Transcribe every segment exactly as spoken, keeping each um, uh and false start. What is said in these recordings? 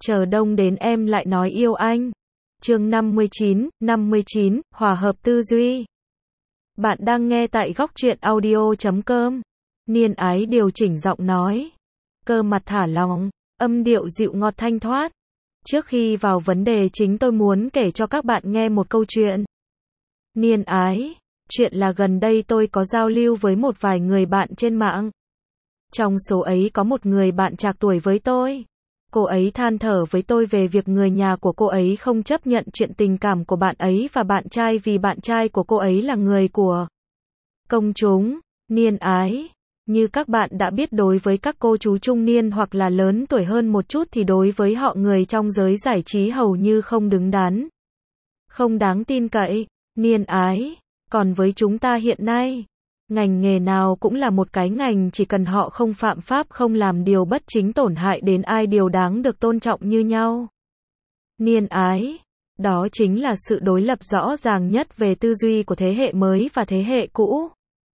Chờ đông đến em lại nói yêu anh. Chương năm mươi chín, năm mươi chín, hòa hợp tư duy. Bạn đang nghe tại góc truyện audio chấm com. Niên Ái điều chỉnh giọng nói. Cơ mặt thả lỏng, âm điệu dịu ngọt thanh thoát. Trước khi vào vấn đề chính tôi muốn kể cho các bạn nghe một câu chuyện. Niên Ái, chuyện là gần đây tôi có giao lưu với một vài người bạn trên mạng. Trong số ấy có một người bạn trạc tuổi với tôi. Cô ấy than thở với tôi về việc người nhà của cô ấy không chấp nhận chuyện tình cảm của bạn ấy và bạn trai vì bạn trai của cô ấy là người của công chúng. Niên Ái, như các bạn đã biết, đối với các cô chú trung niên hoặc là lớn tuổi hơn một chút thì đối với họ người trong giới giải trí hầu như không đứng đắn, không đáng tin cậy. Niên Ái, còn với chúng ta hiện nay, ngành nghề nào cũng là một cái ngành, chỉ cần họ không phạm pháp, không làm điều bất chính tổn hại đến ai, đều đáng được tôn trọng như nhau. Niên Ái, đó chính là sự đối lập rõ ràng nhất về tư duy của thế hệ mới và thế hệ cũ.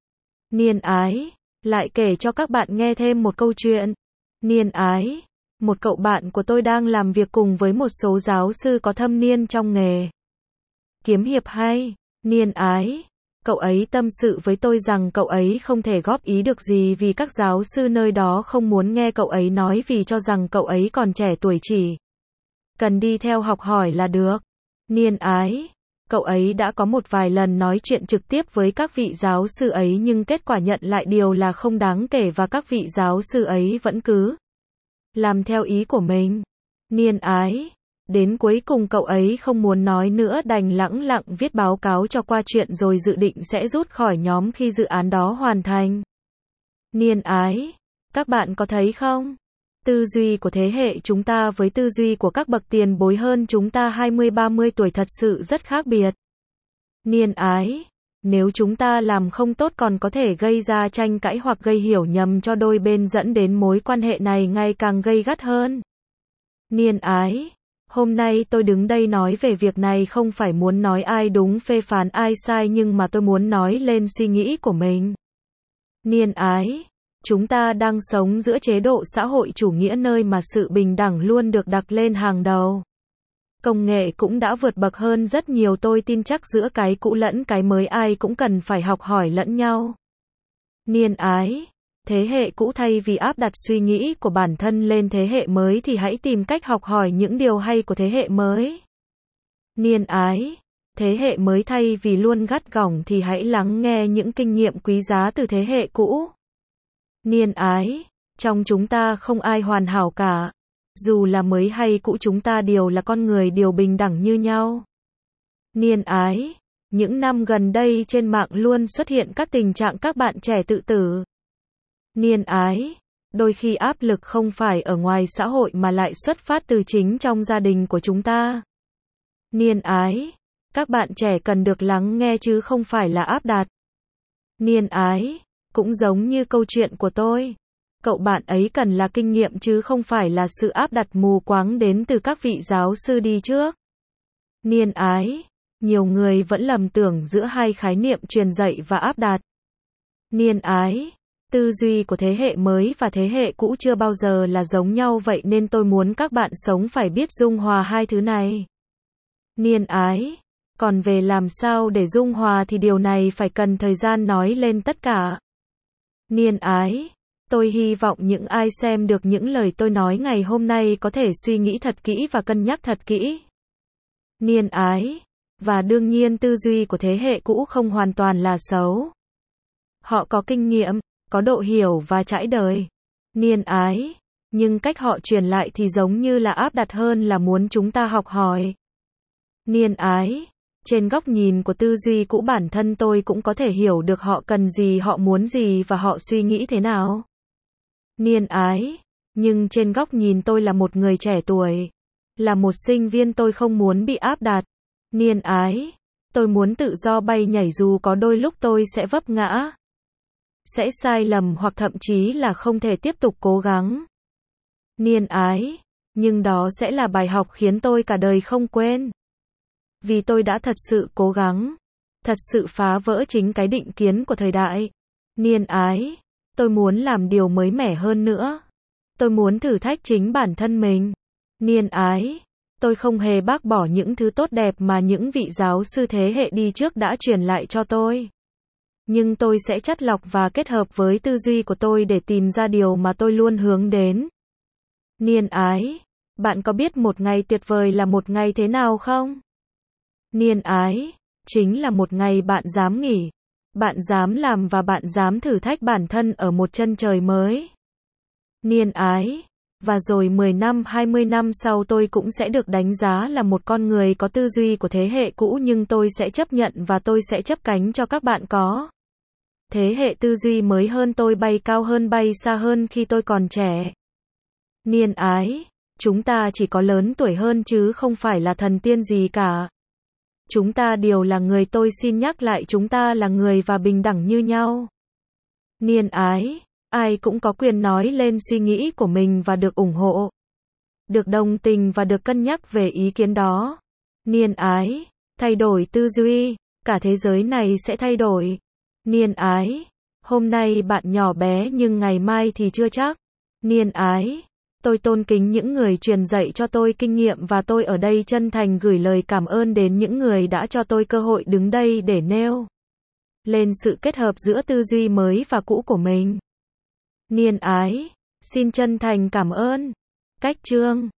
Niên Ái, lại kể cho các bạn nghe thêm một câu chuyện. Niên Ái, một cậu bạn của tôi đang làm việc cùng với một số giáo sư có thâm niên trong nghề kiếm hiệp hay. Niên Ái, cậu ấy tâm sự với tôi rằng cậu ấy không thể góp ý được gì vì các giáo sư nơi đó không muốn nghe cậu ấy nói, vì cho rằng cậu ấy còn trẻ tuổi, chỉ cần đi theo học hỏi là được. Niên Ái, cậu ấy đã có một vài lần nói chuyện trực tiếp với các vị giáo sư ấy nhưng kết quả nhận lại điều là không đáng kể và các vị giáo sư ấy vẫn cứ làm theo ý của mình. Niên Ái, đến cuối cùng cậu ấy không muốn nói nữa, đành lẳng lặng viết báo cáo cho qua chuyện rồi dự định sẽ rút khỏi nhóm khi dự án đó hoàn thành. Niên Ái, các bạn có thấy không? Tư duy của thế hệ chúng ta với tư duy của các bậc tiền bối hơn chúng ta hai mươi ba mươi tuổi thật sự rất khác biệt. Niên Ái, nếu chúng ta làm không tốt còn có thể gây ra tranh cãi hoặc gây hiểu nhầm cho đôi bên, dẫn đến mối quan hệ này ngày càng gay gắt hơn. Niên Ái, hôm nay tôi đứng đây nói về việc này không phải muốn nói ai đúng phê phán ai sai, nhưng mà tôi muốn nói lên suy nghĩ của mình. Niên Ái, chúng ta đang sống giữa chế độ xã hội chủ nghĩa nơi mà sự bình đẳng luôn được đặt lên hàng đầu. Công nghệ cũng đã vượt bậc hơn rất nhiều, tôi tin chắc giữa cái cũ lẫn cái mới ai cũng cần phải học hỏi lẫn nhau. Niên Ái, thế hệ cũ thay vì áp đặt suy nghĩ của bản thân lên thế hệ mới thì hãy tìm cách học hỏi những điều hay của thế hệ mới. Niên Ái, thế hệ mới thay vì luôn gắt gỏng thì hãy lắng nghe những kinh nghiệm quý giá từ thế hệ cũ. Niên Ái, trong chúng ta không ai hoàn hảo cả. Dù là mới hay cũ, chúng ta đều là con người, đều bình đẳng như nhau. Niên Ái, những năm gần đây trên mạng luôn xuất hiện các tình trạng các bạn trẻ tự tử. Niên Ái, đôi khi áp lực không phải ở ngoài xã hội mà lại xuất phát từ chính trong gia đình của chúng ta. Niên Ái, các bạn trẻ cần được lắng nghe chứ không phải là áp đặt. Niên Ái, cũng giống như câu chuyện của tôi, cậu bạn ấy cần là kinh nghiệm chứ không phải là sự áp đặt mù quáng đến từ các vị giáo sư đi trước. Niên Ái, nhiều người vẫn lầm tưởng giữa hai khái niệm truyền dạy và áp đặt. Niên Ái, tư duy của thế hệ mới và thế hệ cũ chưa bao giờ là giống nhau, vậy nên tôi muốn các bạn sống phải biết dung hòa hai thứ này. Niên Ái, còn về làm sao để dung hòa thì điều này phải cần thời gian nói lên tất cả. Niên Ái, tôi hy vọng những ai xem được những lời tôi nói ngày hôm nay có thể suy nghĩ thật kỹ và cân nhắc thật kỹ. Niên Ái, và đương nhiên tư duy của thế hệ cũ không hoàn toàn là xấu. Họ có kinh nghiệm, có độ hiểu và trải đời. Niên Ái, nhưng cách họ truyền lại thì giống như là áp đặt hơn là muốn chúng ta học hỏi. Niên Ái, trên góc nhìn của tư duy cũ, bản thân tôi cũng có thể hiểu được họ cần gì, họ muốn gì và họ suy nghĩ thế nào. Niên Ái, nhưng trên góc nhìn tôi là một người trẻ tuổi, là một sinh viên, tôi không muốn bị áp đặt. Niên Ái, tôi muốn tự do bay nhảy, dù có đôi lúc tôi sẽ vấp ngã, sẽ sai lầm hoặc thậm chí là không thể tiếp tục cố gắng. Niên Ái, nhưng đó sẽ là bài học khiến tôi cả đời không quên. Vì tôi đã thật sự cố gắng, thật sự phá vỡ chính cái định kiến của thời đại. Niên Ái, tôi muốn làm điều mới mẻ hơn nữa. Tôi muốn thử thách chính bản thân mình. Niên ái, tôi không hề bác bỏ những thứ tốt đẹp mà những vị giáo sư thế hệ đi trước đã truyền lại cho tôi. Nhưng tôi sẽ chắt lọc và kết hợp với tư duy của tôi để tìm ra điều mà tôi luôn hướng đến. Niên ái, bạn có biết một ngày tuyệt vời là một ngày thế nào không? Niên ái, chính là một ngày bạn dám nghỉ, bạn dám làm và bạn dám thử thách bản thân ở một chân trời mới. Niên ái, và rồi mười năm, hai mươi năm sau tôi cũng sẽ được đánh giá là một con người có tư duy của thế hệ cũ, nhưng tôi sẽ chấp nhận và tôi sẽ chấp cánh cho các bạn có thế hệ tư duy mới hơn tôi, bay cao hơn, bay xa hơn khi tôi còn trẻ. Niên ái, chúng ta chỉ có lớn tuổi hơn chứ không phải là thần tiên gì cả. Chúng ta đều là người, tôi xin nhắc lại, chúng ta là người và bình đẳng như nhau. Niên ái, ai cũng có quyền nói lên suy nghĩ của mình và được ủng hộ, được đồng tình và được cân nhắc về ý kiến đó. Niên ái, thay đổi tư duy, cả thế giới này sẽ thay đổi. Niên ái, hôm nay bạn nhỏ bé nhưng ngày mai thì chưa chắc. Niên ái, tôi tôn kính những người truyền dạy cho tôi kinh nghiệm và tôi ở đây chân thành gửi lời cảm ơn đến những người đã cho tôi cơ hội đứng đây để nêu lên sự kết hợp giữa tư duy mới và cũ của mình. Niên ái, xin chân thành cảm ơn. Cách chương